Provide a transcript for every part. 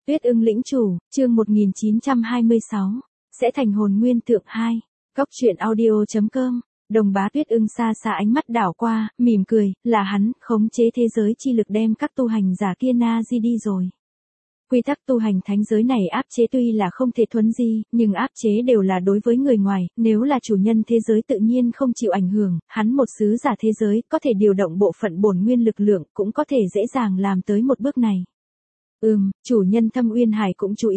Tuyết ưng lĩnh chủ, chương 1926, sẽ thành hồn nguyên tượng 2. Góc truyện audio.com. Đồng Bá Tuyết ưng xa xa ánh mắt đảo qua, mỉm cười, là hắn, khống chế thế giới chi lực đem các tu hành giả kia na di đi rồi. Quy tắc tu hành thánh giới này áp chế tuy là không thể thuấn di, nhưng áp chế đều là đối với người ngoài, nếu là chủ nhân thế giới tự nhiên không chịu ảnh hưởng, hắn một sứ giả thế giới, có thể điều động bộ phận bổn nguyên lực lượng, cũng có thể dễ dàng làm tới một bước này. Chủ nhân Thâm Uyên Hải cũng chú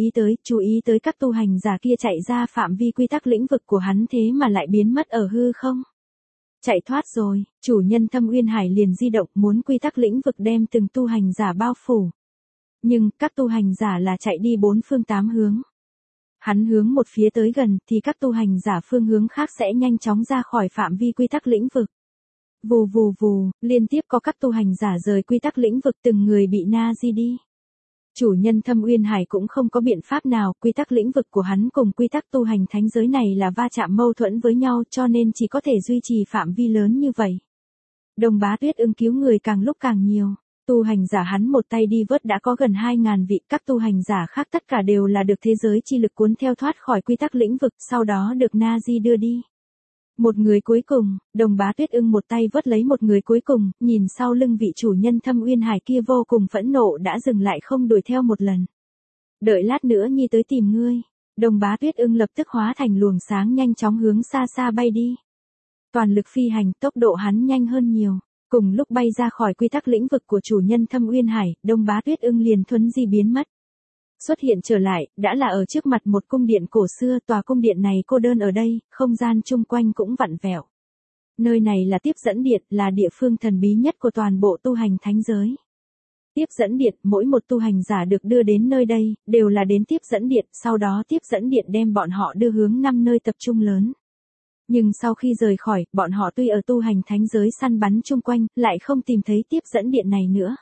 ý tới các tu hành giả kia chạy ra phạm vi quy tắc lĩnh vực của hắn thế mà lại biến mất ở hư không. Chạy thoát rồi, chủ nhân Thâm Uyên Hải liền di động muốn quy tắc lĩnh vực đem từng tu hành giả bao phủ. Nhưng, các tu hành giả là chạy đi bốn phương tám hướng. Hắn hướng một phía tới gần, thì các tu hành giả phương hướng khác sẽ nhanh chóng ra khỏi phạm vi quy tắc lĩnh vực. Vù vù vù, liên tiếp có các tu hành giả rời quy tắc lĩnh vực từng người bị na di đi. Chủ nhân Thâm Uyên Hải cũng không có biện pháp nào, quy tắc lĩnh vực của hắn cùng quy tắc tu hành thánh giới này là va chạm mâu thuẫn với nhau cho nên chỉ có thể duy trì phạm vi lớn như vậy. Đồng Bá Tuyết ưng cứu người càng lúc càng nhiều. Tu hành giả hắn một tay đi vớt đã có gần 2.000 vị, các tu hành giả khác tất cả đều là được thế giới chi lực cuốn theo thoát khỏi quy tắc lĩnh vực, sau đó được Na Di đưa đi. Một người cuối cùng, Đồng Bá Tuyết ưng một tay vớt lấy một người cuối cùng, nhìn sau lưng vị chủ nhân Thâm Uyên Hải kia vô cùng phẫn nộ đã dừng lại không đuổi theo một lần. Đợi lát nữa nhi tới tìm ngươi. Đồng Bá Tuyết ưng lập tức hóa thành luồng sáng nhanh chóng hướng xa xa bay đi. Toàn lực phi hành, tốc độ hắn nhanh hơn nhiều. Cùng lúc bay ra khỏi quy tắc lĩnh vực của chủ nhân Thâm Uyên Hải, Đồng Bá Tuyết ưng liền thuấn di biến mất. Xuất hiện trở lại, đã là ở trước mặt một cung điện cổ xưa, tòa cung điện này cô đơn ở đây, không gian chung quanh cũng vặn vẹo. Nơi này là tiếp dẫn điện, là địa phương thần bí nhất của toàn bộ tu hành thánh giới. Tiếp dẫn điện, mỗi một tu hành giả được đưa đến nơi đây, đều là đến tiếp dẫn điện, sau đó tiếp dẫn điện đem bọn họ đưa hướng 5 nơi tập trung lớn. Nhưng sau khi rời khỏi, bọn họ tuy ở tu hành thánh giới săn bắn chung quanh, lại không tìm thấy tiếp dẫn điện này nữa.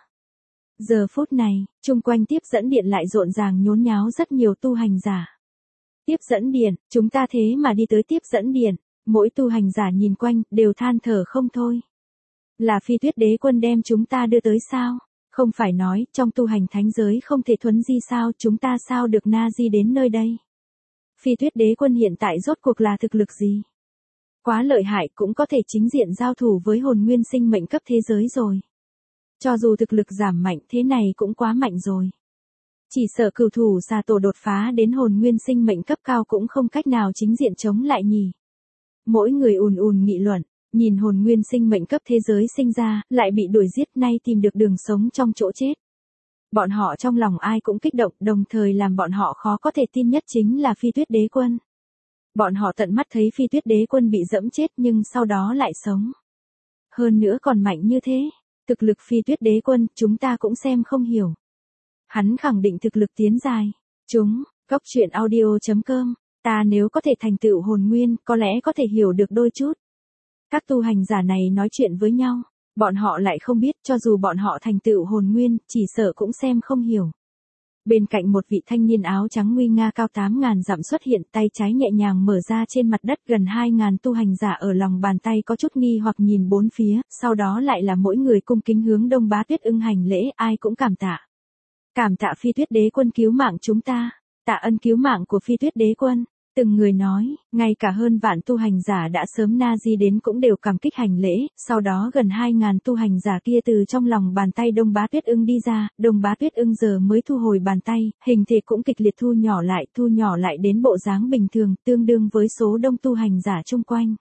Giờ phút này, chung quanh tiếp dẫn điện lại rộn ràng nhốn nháo rất nhiều tu hành giả. Tiếp dẫn điện, chúng ta thế mà đi tới tiếp dẫn điện, mỗi tu hành giả nhìn quanh, đều than thở không thôi. Là Phi Tuyết Đế Quân đem chúng ta đưa tới sao? Không phải nói, trong tu hành thánh giới không thể thuấn di sao, chúng ta sao được na di đến nơi đây? Phi Tuyết Đế Quân hiện tại rốt cuộc là thực lực gì? Quá lợi hại, cũng có thể chính diện giao thủ với hồn nguyên sinh mệnh cấp thế giới rồi. Cho dù thực lực giảm mạnh thế này cũng quá mạnh rồi. Chỉ sợ cửu thủ xà tổ đột phá đến hồn nguyên sinh mệnh cấp cao cũng không cách nào chính diện chống lại nhỉ. Mỗi người ùn ùn nghị luận, nhìn hồn nguyên sinh mệnh cấp thế giới sinh ra, lại bị đuổi giết nay tìm được đường sống trong chỗ chết. Bọn họ trong lòng ai cũng kích động, đồng thời làm bọn họ khó có thể tin nhất chính là Phi Tuyết Đế Quân. Bọn họ tận mắt thấy Phi Tuyết Đế Quân bị dẫm chết nhưng sau đó lại sống. Hơn nữa còn mạnh như thế. Thực lực Phi Tuyết Đế Quân, chúng ta cũng xem không hiểu. Hắn khẳng định thực lực tiến dài. Góc truyện audio.com, ta nếu có thể thành tựu hồn nguyên, có lẽ có thể hiểu được đôi chút. Các tu hành giả này nói chuyện với nhau, bọn họ lại không biết, cho dù bọn họ thành tựu hồn nguyên, chỉ sợ cũng xem không hiểu. Bên cạnh một vị thanh niên áo trắng nguy nga cao 8.000 dặm xuất hiện, tay trái nhẹ nhàng mở ra trên mặt đất, gần 2.000 tu hành giả ở lòng bàn tay có chút nghi hoặc nhìn bốn phía, sau đó lại là mỗi người cung kính hướng Đồng Bá Tuyết ưng hành lễ, ai cũng cảm tạ. Cảm tạ Phi Tuyết Đế Quân cứu mạng chúng ta, tạ ân cứu mạng của Phi Tuyết Đế Quân. Từng người nói, ngay cả hơn vạn tu hành giả đã sớm na di đến cũng đều cảm kích hành lễ, sau đó gần 2.000 tu hành giả kia từ trong lòng bàn tay Đồng Bá Tuyết ưng đi ra, Đồng Bá Tuyết ưng giờ mới thu hồi bàn tay, hình thể cũng kịch liệt thu nhỏ lại đến bộ dáng bình thường, tương đương với số đông tu hành giả chung quanh.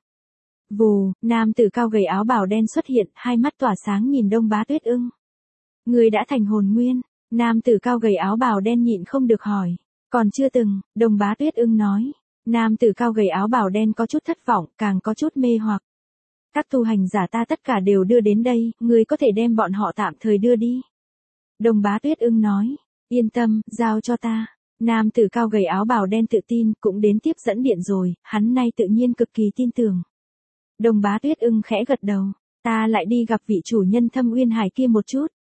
Vù, nam tử cao gầy áo bào đen xuất hiện, hai mắt tỏa sáng nhìn Đồng Bá Tuyết ưng. Người đã thành hồn nguyên, nam tử cao gầy áo bào đen nhịn không được hỏi. Còn chưa từng, Đồng Bá Tuyết ưng nói. Nam tử cao gầy áo bào đen có chút thất vọng, càng có chút mê hoặc. Các tu hành giả ta tất cả đều đưa đến đây, ngươi có thể đem bọn họ tạm thời đưa đi. Đồng Bá Tuyết ưng nói, yên tâm, giao cho ta. Nam tử cao gầy áo bào đen tự tin, cũng đến tiếp dẫn điện rồi, hắn nay tự nhiên cực kỳ tin tưởng. Đồng Bá Tuyết ưng khẽ gật đầu, ta lại đi gặp vị chủ nhân Thâm Uyên Hải kia một chút.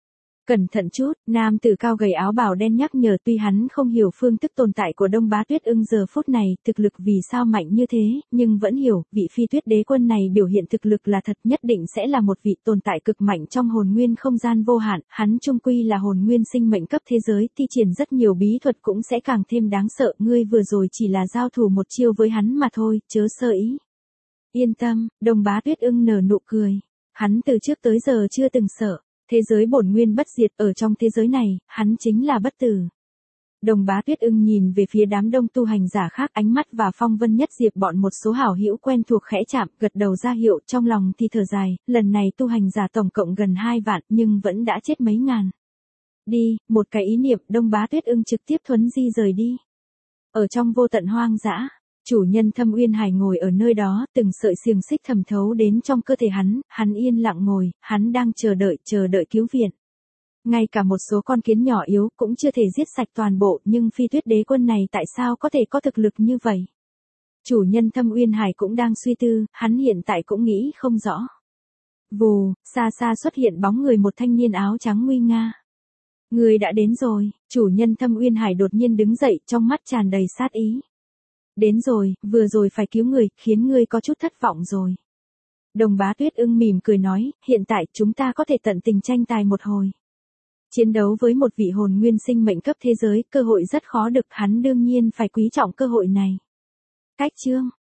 Cẩn thận chút, nam tử cao gầy áo bào đen nhắc nhở, tuy hắn không hiểu phương thức tồn tại của Đông Bá Tuyết Ưng giờ phút này, thực lực vì sao mạnh như thế, nhưng vẫn hiểu, vị phi tuyết đế quân này biểu hiện thực lực là thật, nhất định sẽ là một vị tồn tại cực mạnh trong hồn nguyên không gian vô hạn, hắn trung quy là hồn nguyên sinh mệnh cấp thế giới, thi triển rất nhiều bí thuật cũng sẽ càng thêm đáng sợ, ngươi vừa rồi chỉ là giao thủ một chiêu với hắn mà thôi, chớ sơ ý. Yên tâm, Đông Bá Tuyết Ưng nở nụ cười, hắn từ trước tới giờ chưa từng sợ. Thế giới bổn nguyên bất diệt, ở trong thế giới này, hắn chính là bất tử. Đồng Bá Tuyết Ưng nhìn về phía đám đông tu hành giả khác, ánh mắt và Phong Vân Nhất Diệp bọn một số hảo hữu quen thuộc khẽ chạm, gật đầu ra hiệu, trong lòng thì thở dài, lần này tu hành giả tổng cộng gần 2 vạn nhưng vẫn đã chết mấy ngàn. Đi, một cái ý niệm, Đông Bá Tuyết Ưng trực tiếp thuấn di rời đi. Ở trong vô tận hoang dã, chủ nhân Thâm Uyên Hải ngồi ở nơi đó, từng sợi xiềng xích thẩm thấu đến trong cơ thể hắn yên lặng ngồi, hắn đang chờ đợi cứu viện. Ngay cả một số con kiến nhỏ yếu cũng chưa thể giết sạch toàn bộ, nhưng phi tuyết đế quân này tại sao có thể có thực lực như vậy? Chủ nhân Thâm Uyên Hải cũng đang suy tư, hắn hiện tại cũng nghĩ không rõ. Vù, xa xa xuất hiện bóng người một thanh niên áo trắng nguy nga. Người đã đến rồi, chủ nhân Thâm Uyên Hải đột nhiên đứng dậy, trong mắt tràn đầy sát ý. Đến rồi, vừa rồi phải cứu người, khiến ngươi có chút thất vọng rồi. Đồng Bá Tuyết Ưng mỉm cười nói, hiện tại chúng ta có thể tận tình tranh tài một hồi. Chiến đấu với một vị hồn nguyên sinh mệnh cấp thế giới, cơ hội rất khó được, hắn đương nhiên phải quý trọng cơ hội này. Cách chương